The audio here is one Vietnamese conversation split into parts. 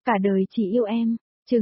Cả đời chỉ yêu em, chương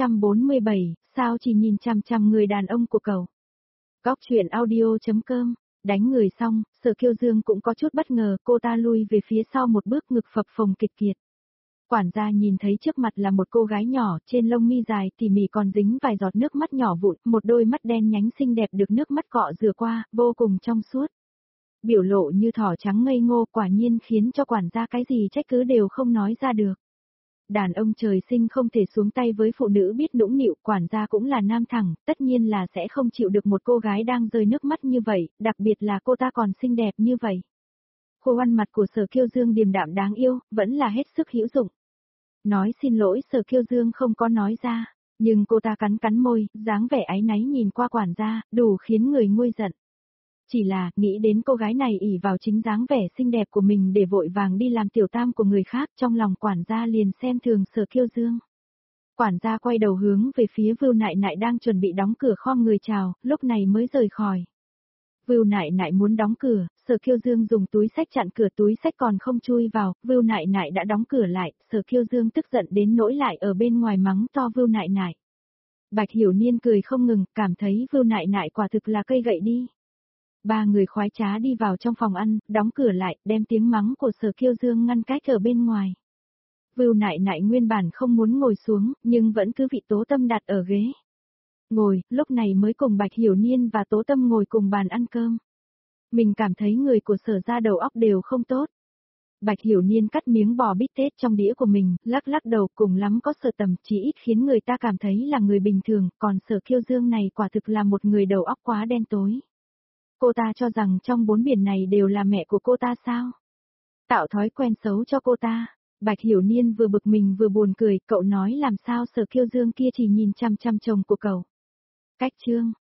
947, sao chỉ nhìn chằm chằm người đàn ông của cậu. Góc chuyện audio.com, đánh người xong, Sở Kiêu Dương cũng có chút bất ngờ, cô ta lui về phía sau một bước ngực phập phồng kịch kiệt. Quản gia nhìn thấy trước mặt là một cô gái nhỏ, trên lông mi dài tỉ mỉ còn dính vài giọt nước mắt nhỏ vụn, một đôi mắt đen nhánh xinh đẹp được nước mắt cọ rửa qua, vô cùng trong suốt. Biểu lộ như thỏ trắng ngây ngô quả nhiên khiến cho quản gia cái gì trách cứ đều không nói ra được. Đàn ông trời sinh không thể xuống tay với phụ nữ biết nũng nịu, quản gia cũng là nam thẳng, tất nhiên là sẽ không chịu được một cô gái đang rơi nước mắt như vậy, đặc biệt là cô ta còn xinh đẹp như vậy. Khuôn ăn mặt của Sở Kiêu Dương điềm đạm đáng yêu, vẫn là hết sức hữu dụng. Nói xin lỗi Sở Kiêu Dương không có nói ra, nhưng cô ta cắn cắn môi, dáng vẻ áy náy nhìn qua quản gia, đủ khiến người nguôi giận. Chỉ là, nghĩ đến cô gái này ỷ vào chính dáng vẻ xinh đẹp của mình để vội vàng đi làm tiểu tam của người khác, trong lòng quản gia liền xem thường Sở Kiêu Dương. Quản gia quay đầu hướng về phía Vưu Nại Nại đang chuẩn bị đóng cửa khom người chào, lúc này mới rời khỏi. Vưu Nại Nại muốn đóng cửa, Sở Kiêu Dương dùng túi xách chặn cửa, túi xách còn không chui vào, Vưu Nại Nại đã đóng cửa lại, Sở Kiêu Dương tức giận đến nỗi lại ở bên ngoài mắng to Vưu Nại Nại. Bạch Hiểu Niên cười không ngừng, cảm thấy Vưu Nại Nại quả thực là cây gậy đi. Ba người khoái trá đi vào trong phòng ăn, đóng cửa lại, đem tiếng mắng của Sở Kiêu Dương ngăn cách ở bên ngoài. Vưu Nại Nại nguyên bản không muốn ngồi xuống, nhưng vẫn cứ vị Tố Tâm đặt ở ghế. Ngồi, lúc này mới cùng Bạch Hiểu Niên và Tố Tâm ngồi cùng bàn ăn cơm. Mình cảm thấy người của Sở ra đầu óc đều không tốt. Bạch Hiểu Niên cắt miếng bò bít tết trong đĩa của mình, lắc lắc đầu, cùng lắm có Sở Tầm, chỉ ít khiến người ta cảm thấy là người bình thường, còn Sở Kiêu Dương này quả thực là một người đầu óc quá đen tối. Cô ta cho rằng trong bốn biển này đều là mẹ của cô ta sao? Tạo thói quen xấu cho cô ta. Bạch Hiểu Niên vừa bực mình vừa buồn cười, cậu nói làm sao Sở Kiêu Dương kia chỉ nhìn chăm chăm chồng của cậu. Cách chương,